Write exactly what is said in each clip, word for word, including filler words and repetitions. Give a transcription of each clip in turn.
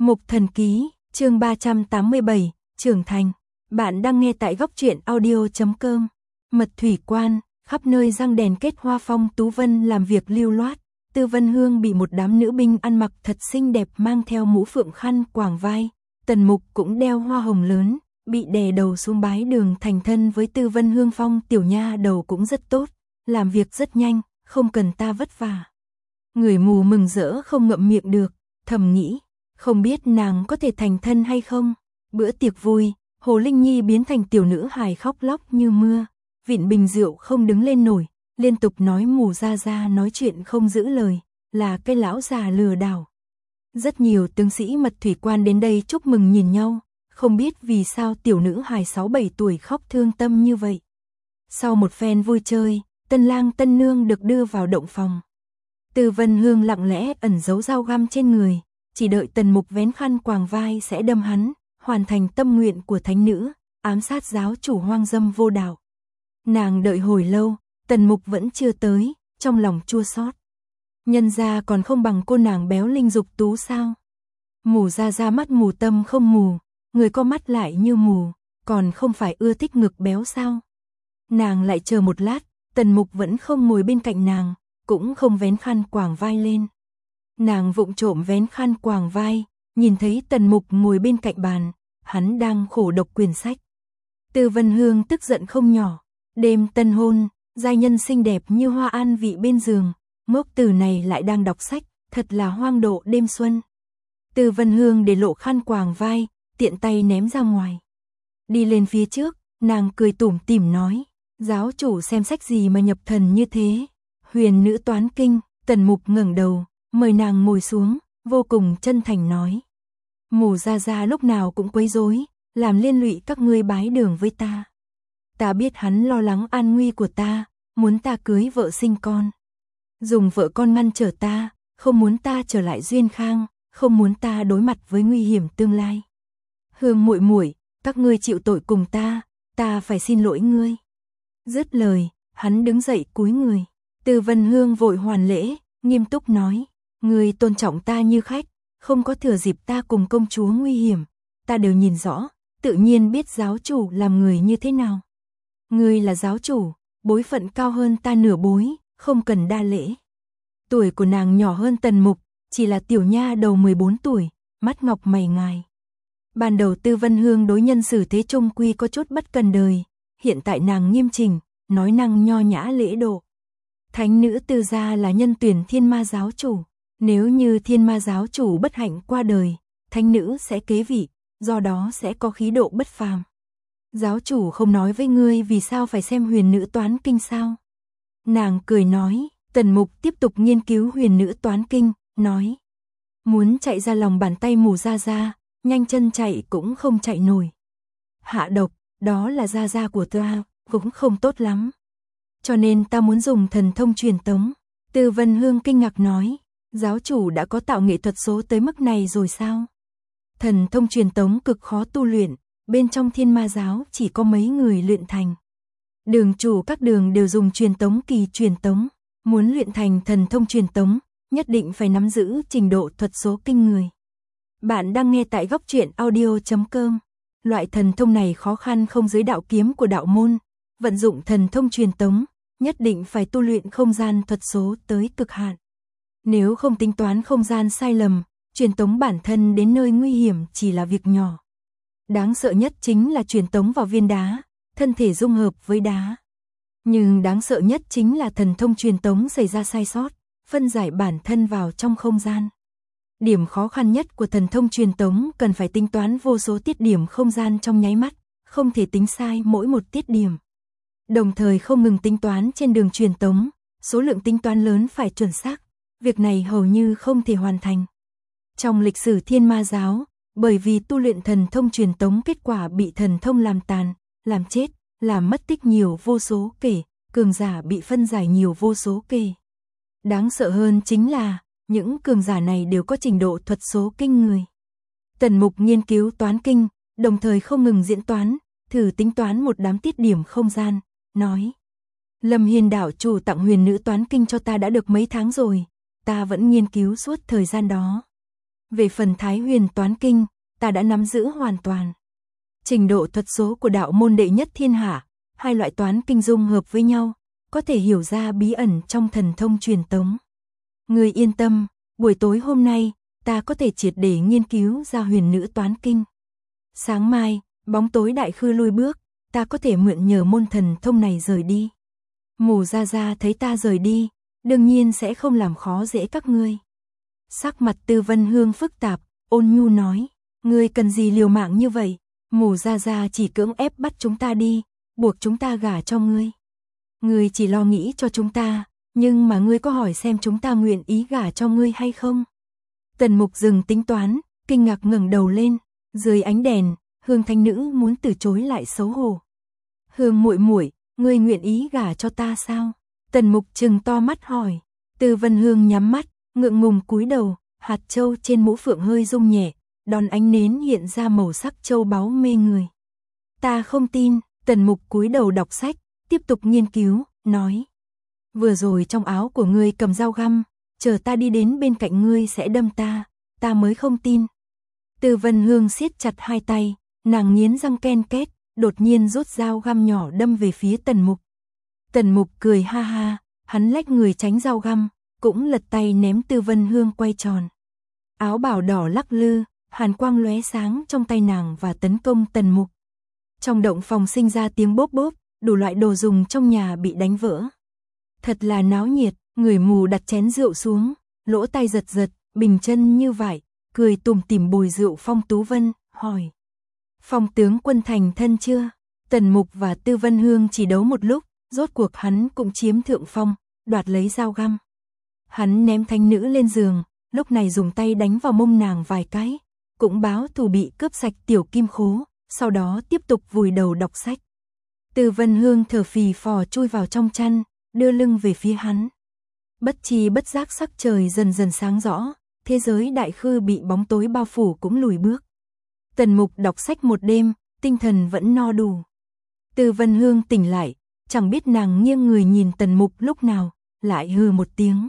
Mục Thần Ký, chương ba trăm tám mươi bảy, trưởng thành. Bạn đang nghe tại góc truyện audio chấm com. Mật thủy quan, khắp nơi răng đèn kết hoa phong Tú Vân làm việc lưu loát. Tư Vân Hương bị một đám nữ binh ăn mặc thật xinh đẹp mang theo mũ phượng khăn quàng vai. Tần Mục cũng đeo hoa hồng lớn, bị đè đầu xuống bái đường thành thân với Tư Vân Hương. Phong tiểu nha đầu cũng rất tốt, làm việc rất nhanh, không cần ta vất vả. Người mù mừng rỡ không ngậm miệng được, thầm nghĩ, không biết nàng có thể thành thân hay không. Bữa tiệc vui, Hồ Linh Nhi biến thành tiểu nữ hài khóc lóc như mưa, vịn bình rượu không đứng lên nổi, liên tục nói Mù Gia Gia nói chuyện không giữ lời, là cái lão già lừa đảo. Rất nhiều tướng sĩ mật thủy quan đến đây chúc mừng nhìn nhau, không biết vì sao tiểu nữ hài sáu bảy tuổi khóc thương tâm như vậy. Sau một phen vui chơi, tân lang tân nương được đưa vào động phòng. Tư Vân Hương lặng lẽ ẩn giấu dao găm trên người, chỉ đợi Tần Mục vén khăn quàng vai sẽ đâm hắn, hoàn thành tâm nguyện của thánh nữ, ám sát giáo chủ hoang dâm vô đạo. Nàng đợi hồi lâu, Tần Mục vẫn chưa tới, trong lòng chua xót. Nhân gia còn không bằng cô nàng béo linh dục tú sao? Mù Gia Gia mắt mù tâm không mù, người có mắt lại như mù, còn không phải ưa thích ngực béo sao? Nàng lại chờ một lát, Tần Mục vẫn không ngồi bên cạnh nàng, cũng không vén khăn quàng vai lên. Nàng vụng trộm vén khăn quàng vai, nhìn thấy Tần Mục ngồi bên cạnh bàn, hắn đang khổ đọc quyển sách. Tư Vân Hương tức giận không nhỏ, đêm tân hôn, giai nhân xinh đẹp như hoa an vị bên giường, ngốc từ này lại đang đọc sách, thật là hoang độ đêm xuân. Tư Vân Hương để lộ khăn quàng vai, tiện tay ném ra ngoài. Đi lên phía trước, nàng cười tủm tỉm nói, giáo chủ xem sách gì mà nhập thần như thế? Huyền nữ toán kinh. Tần Mục ngẩng đầu, mời nàng ngồi xuống, vô cùng chân thành nói. Mù Gia Gia lúc nào cũng quấy rối, làm liên lụy các ngươi bái đường với ta. Ta biết hắn lo lắng an nguy của ta, muốn ta cưới vợ sinh con. Dùng vợ con ngăn trở ta, không muốn ta trở lại duyên khang, không muốn ta đối mặt với nguy hiểm tương lai. Hương muội muội, các ngươi chịu tội cùng ta, ta phải xin lỗi ngươi. Dứt lời, hắn đứng dậy cúi người. Tư Vân Hương vội hoàn lễ, nghiêm túc nói, ngươi tôn trọng ta như khách, không có thừa dịp ta cùng công chúa nguy hiểm, ta đều nhìn rõ, tự nhiên biết giáo chủ làm người như thế nào. Ngươi là giáo chủ, bối phận cao hơn ta nửa bối, không cần đa lễ. Tuổi của nàng nhỏ hơn Tần Mục, chỉ là tiểu nha đầu mười bốn tuổi, mắt ngọc mày ngài. Ban đầu Tư Vân Hương đối nhân xử thế trung quy có chút bất cần đời, hiện tại nàng nghiêm chỉnh, nói năng nho nhã lễ độ. Thánh nữ Tư gia là nhân tuyển Thiên Ma giáo chủ, nếu như Thiên Ma giáo chủ bất hạnh qua đời, thánh nữ sẽ kế vị, do đó sẽ có khí độ bất phàm. Giáo chủ không nói với ngươi vì sao phải xem huyền nữ toán kinh sao? Nàng cười nói. Tần Mục tiếp tục nghiên cứu huyền nữ toán kinh, nói, muốn chạy ra lòng bàn tay Mù Gia Gia, nhanh chân chạy cũng không chạy nổi. Hạ độc, đó là Gia Gia của ta, cũng không tốt lắm. Cho nên ta muốn dùng thần thông truyền tống. Tư Vân Hương kinh ngạc nói, giáo chủ đã có tạo nghệ thuật số tới mức này rồi sao? Thần thông truyền tống cực khó tu luyện, bên trong Thiên Ma giáo chỉ có mấy người luyện thành. Đường chủ các đường đều dùng truyền tống kỳ truyền tống, muốn luyện thành thần thông truyền tống, nhất định phải nắm giữ trình độ thuật số kinh người. Bạn đang nghe tại góc truyện audio chấm com. Loại thần thông này khó khăn không dưới đạo kiếm của đạo môn, vận dụng thần thông truyền tống, nhất định phải tu luyện không gian thuật số tới cực hạn. Nếu không tính toán không gian sai lầm, truyền tống bản thân đến nơi nguy hiểm chỉ là việc nhỏ. Đáng sợ nhất chính là truyền tống vào viên đá, thân thể dung hợp với đá. Nhưng đáng sợ nhất chính là thần thông truyền tống xảy ra sai sót, phân giải bản thân vào trong không gian. Điểm khó khăn nhất của thần thông truyền tống cần phải tính toán vô số tiết điểm không gian trong nháy mắt, không thể tính sai mỗi một tiết điểm. Đồng thời không ngừng tính toán trên đường truyền tống, số lượng tính toán lớn phải chuẩn xác, việc này hầu như không thể hoàn thành. Trong lịch sử Thiên Ma giáo, bởi vì tu luyện thần thông truyền tống kết quả bị thần thông làm tàn, làm chết, làm mất tích nhiều vô số kể, cường giả bị phân giải nhiều vô số kể. Đáng sợ hơn chính là, những cường giả này đều có trình độ thuật số kinh người. Tần Mục nghiên cứu toán kinh, đồng thời không ngừng diễn toán, thử tính toán một đám tiết điểm không gian, nói. Lâm Hiên đạo chủ tặng huyền nữ toán kinh cho ta đã được mấy tháng rồi, ta vẫn nghiên cứu suốt thời gian đó. Về phần Thái Huyền toán kinh, ta đã nắm giữ hoàn toàn. Trình độ thuật số của đạo môn đệ nhất thiên hạ, hai loại toán kinh dung hợp với nhau, có thể hiểu ra bí ẩn trong thần thông truyền tống. Ngươi yên tâm, buổi tối hôm nay, ta có thể triệt để nghiên cứu ra huyền nữ toán kinh. Sáng mai, bóng tối đại khư lui bước, ta có thể mượn nhờ môn thần thông này rời đi. Mù Gia Gia thấy ta rời đi, đương nhiên sẽ không làm khó dễ các ngươi. Sắc mặt Tư Vân Hương phức tạp, ôn nhu nói, ngươi cần gì liều mạng như vậy? Mù Gia Gia chỉ cưỡng ép bắt chúng ta đi, buộc chúng ta gả cho ngươi. Ngươi chỉ lo nghĩ cho chúng ta, nhưng mà ngươi có hỏi xem chúng ta nguyện ý gả cho ngươi hay không? Tần Mục dừng tính toán, kinh ngạc ngẩng đầu lên, dưới ánh đèn, Hương Thánh Nữ muốn từ chối lại xấu hổ. Hương muội muội, ngươi nguyện ý gả cho ta sao? Tần Mục trừng to mắt hỏi. Tư Vân Hương nhắm mắt, ngượng ngùng cúi đầu, hạt châu trên mũ phượng hơi rung nhẹ, đòn ánh nến hiện ra màu sắc châu báu mê người. Ta không tin. Tần Mục cúi đầu đọc sách, tiếp tục nghiên cứu, nói. Vừa rồi trong áo của ngươi cầm dao găm, chờ ta đi đến bên cạnh ngươi sẽ đâm ta, ta mới không tin. Tư Vân Hương siết chặt hai tay, nàng nghiến răng ken két, đột nhiên rút dao găm nhỏ đâm về phía Tần Mục. Tần Mục cười ha ha, hắn lách người tránh dao găm, cũng lật tay ném Tư Vân Hương quay tròn. Áo bào đỏ lắc lư, hàn quang lóe sáng trong tay nàng và tấn công Tần Mục. Trong động phòng sinh ra tiếng bốp bốp, đủ loại đồ dùng trong nhà bị đánh vỡ. Thật là náo nhiệt, người mù đặt chén rượu xuống, lỗ tai giật giật, bình chân như vải, cười tủm tỉm bồi rượu Phong Tú Vân, hỏi. Phong tướng quân thành thân chưa? Tần Mục và Tư Vân Hương chỉ đấu một lúc, rốt cuộc hắn cũng chiếm thượng phong, đoạt lấy dao găm. Hắn ném thánh nữ lên giường, lúc này dùng tay đánh vào mông nàng vài cái, cũng báo thù bị cướp sạch tiểu kim khố, sau đó tiếp tục vùi đầu đọc sách. Tư Vân Hương thở phì phò chui vào trong chăn, đưa lưng về phía hắn. Bất chi bất giác sắc trời dần dần sáng rõ, thế giới đại khư bị bóng tối bao phủ cũng lùi bước. Tần Mục đọc sách một đêm, tinh thần vẫn no đủ. Tư Vân Hương tỉnh lại, chẳng biết nàng nghiêng người nhìn Tần Mục lúc nào, lại hừ một tiếng.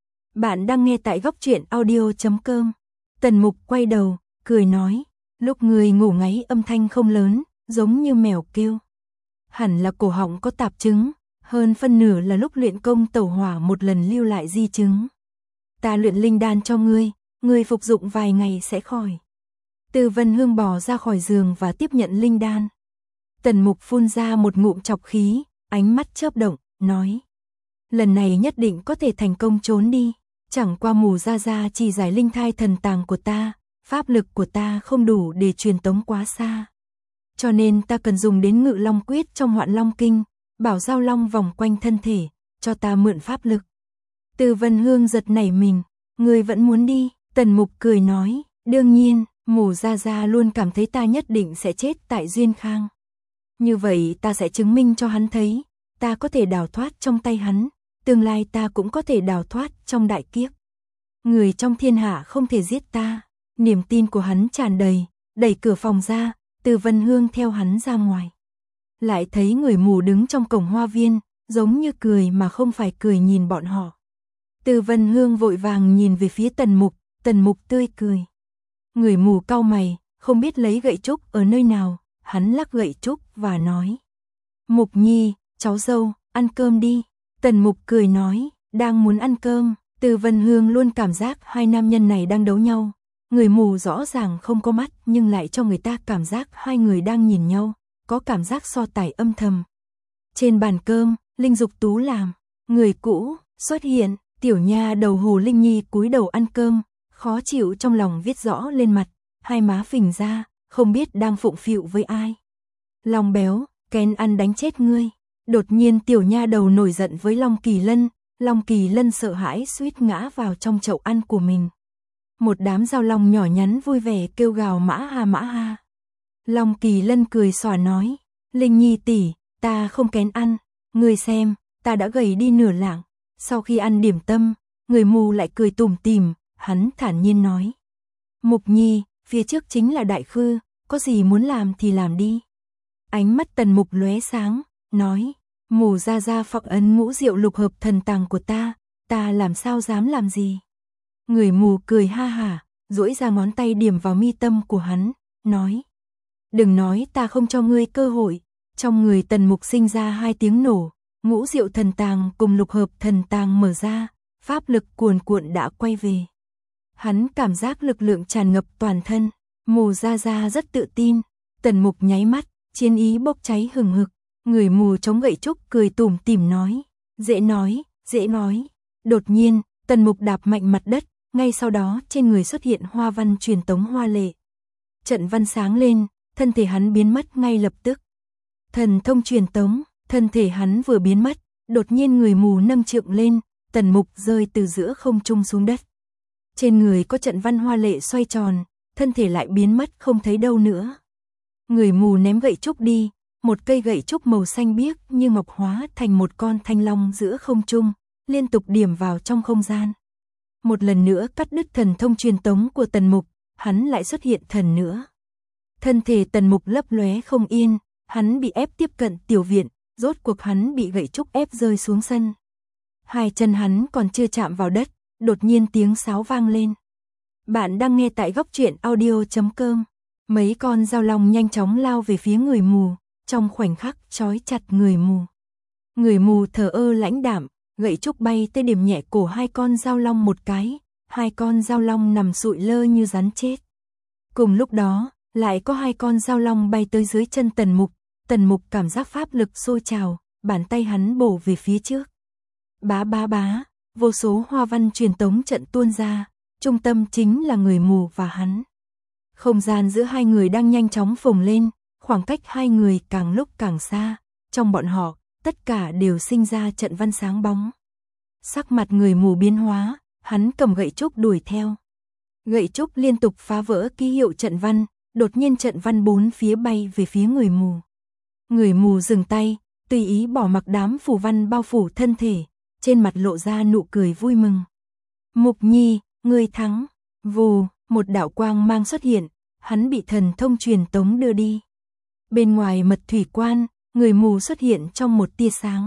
Bạn đang nghe tại góc truyện audio chấm com. Tần Mục quay đầu, cười nói, lúc người ngủ ngáy âm thanh không lớn, giống như mèo kêu. Hẳn là cổ họng có tạp chứng, hơn phân nửa là lúc luyện công tẩu hỏa một lần lưu lại di chứng. Ta luyện linh đan cho ngươi, ngươi phục dụng vài ngày sẽ khỏi. Tư Vân Hương bò ra khỏi giường và tiếp nhận linh đan. Tần Mục phun ra một ngụm chọc khí, ánh mắt chớp động, nói. Lần này nhất định có thể thành công trốn đi, chẳng qua Mù Gia Gia chỉ giải linh thai thần tàng của ta, pháp lực của ta không đủ để truyền tống quá xa. Cho nên ta cần dùng đến Ngự Long Quyết trong Hoạn Long Kinh, bảo giao long vòng quanh thân thể, cho ta mượn pháp lực. Tư Vân Hương giật nảy mình, ngươi vẫn muốn đi? Tần Mục cười nói, đương nhiên, Mù Gia Gia luôn cảm thấy ta nhất định sẽ chết tại Duyên Khang. Như vậy ta sẽ chứng minh cho hắn thấy, ta có thể đào thoát trong tay hắn, tương lai ta cũng có thể đào thoát trong đại kiếp. Người trong thiên hạ không thể giết ta. Niềm tin của hắn tràn đầy, đẩy cửa phòng ra, Tư Vân Hương theo hắn ra ngoài. Lại thấy người mù đứng trong cổng hoa viên, giống như cười mà không phải cười nhìn bọn họ. Tư Vân Hương vội vàng nhìn về phía Tần Mục, Tần Mục tươi cười. Người mù cau mày, không biết lấy gậy trúc ở nơi nào, hắn lắc gậy trúc và nói. Mục Nhi, cháu dâu, ăn cơm đi. Tần Mục cười nói, đang muốn ăn cơm. Tư Vân Hương luôn cảm giác hai nam nhân này đang đấu nhau. Người mù rõ ràng không có mắt nhưng lại cho người ta cảm giác hai người đang nhìn nhau, có cảm giác so tài âm thầm. Trên bàn cơm, Linh Dục Tú làm, người cũ xuất hiện, tiểu nha đầu Hồ Linh Nhi cúi đầu ăn cơm, khó chịu trong lòng viết rõ lên mặt, hai má phình ra, không biết đang phụng phịu với ai. Long béo, kén ăn đánh chết ngươi. Đột nhiên tiểu nha đầu nổi giận với Long Kỳ Lân, Long Kỳ Lân sợ hãi suýt ngã vào trong chậu ăn của mình. Một đám giao long nhỏ nhắn vui vẻ kêu gào mã ha mã ha. Long Kỳ Lân cười xòa nói, Linh Nhi tỷ, ta không kén ăn, ngươi xem, ta đã gầy đi nửa lạng. Sau khi ăn điểm tâm, người mù lại cười tủm tỉm, hắn thản nhiên nói. Mục Nhi, phía trước chính là đại khư, có gì muốn làm thì làm đi. Ánh mắt Tần Mục lóe sáng, nói, Mù Gia Gia phọc ấn ngũ diệu lục hợp thần tàng của ta, ta làm sao dám làm gì. Người mù cười ha hả, duỗi ra ngón tay điểm vào mi tâm của hắn, nói. Đừng nói ta không cho ngươi cơ hội. Trong người Tần Mục sinh ra hai tiếng nổ, ngũ diệu thần tàng cùng lục hợp thần tàng mở ra, pháp lực cuồn cuộn đã quay về. Hắn cảm giác lực lượng tràn ngập toàn thân, Mù Gia Gia rất tự tin. Tần Mục nháy mắt, chiến ý bốc cháy hừng hực, người mù chống gậy trúc cười tủm tỉm nói, dễ nói, dễ nói. Đột nhiên, Tần Mục đạp mạnh mặt đất, ngay sau đó trên người xuất hiện hoa văn truyền tống hoa lệ. Trận văn sáng lên, thân thể hắn biến mất ngay lập tức. Thần thông truyền tống, thân thể hắn vừa biến mất, đột nhiên người mù nâng trượng lên, Tần Mục rơi từ giữa không trung xuống đất. Trên người có trận văn hoa lệ xoay tròn, thân thể lại biến mất không thấy đâu nữa. Người mù ném gậy trúc đi, một cây gậy trúc màu xanh biếc như ngọc hóa thành một con thanh long giữa không trung, liên tục điểm vào trong không gian. Một lần nữa cắt đứt thần thông truyền tống của Tần Mục, hắn lại xuất hiện thần nữa. Thân thể Tần Mục lấp lóe không yên, hắn bị ép tiếp cận tiểu viện, rốt cuộc hắn bị gậy trúc ép rơi xuống sân. Hai chân hắn còn chưa chạm vào đất, đột nhiên tiếng sáo vang lên. Bạn đang nghe tại góc truyện audio chấm com. Mấy con dao long nhanh chóng lao về phía người mù, trong khoảnh khắc trói chặt người mù. Người mù thờ ơ lãnh đạm, gậy trúc bay tới điểm nhẹ cổ hai con dao long một cái, hai con dao long nằm sụi lơ như rắn chết. Cùng lúc đó, lại có hai con dao long bay tới dưới chân Tần Mục, Tần Mục cảm giác pháp lực sôi trào, bàn tay hắn bổ về phía trước. Bá bá bá, vô số hoa văn truyền tống trận tuôn ra, trung tâm chính là người mù và hắn. Không gian giữa hai người đang nhanh chóng phồng lên, khoảng cách hai người càng lúc càng xa, trong bọn họ, tất cả đều sinh ra trận văn sáng bóng. Sắc mặt người mù biến hóa, hắn cầm gậy trúc đuổi theo. Gậy trúc liên tục phá vỡ ký hiệu trận văn, đột nhiên trận văn bốn phía bay về phía người mù. Người mù dừng tay, tùy ý bỏ mặc đám phù văn bao phủ thân thể, trên mặt lộ ra nụ cười vui mừng. Mục Nhi, ngươi thắng. Vù, một đạo quang mang xuất hiện, hắn bị thần thông truyền tống đưa đi. Bên ngoài mật thủy quan, người mù xuất hiện trong một tia sáng.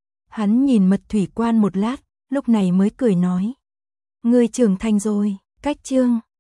Hắn nhìn mật thủy quan một lát, lúc này mới cười nói. Ngươi trưởng thành rồi, cách chương.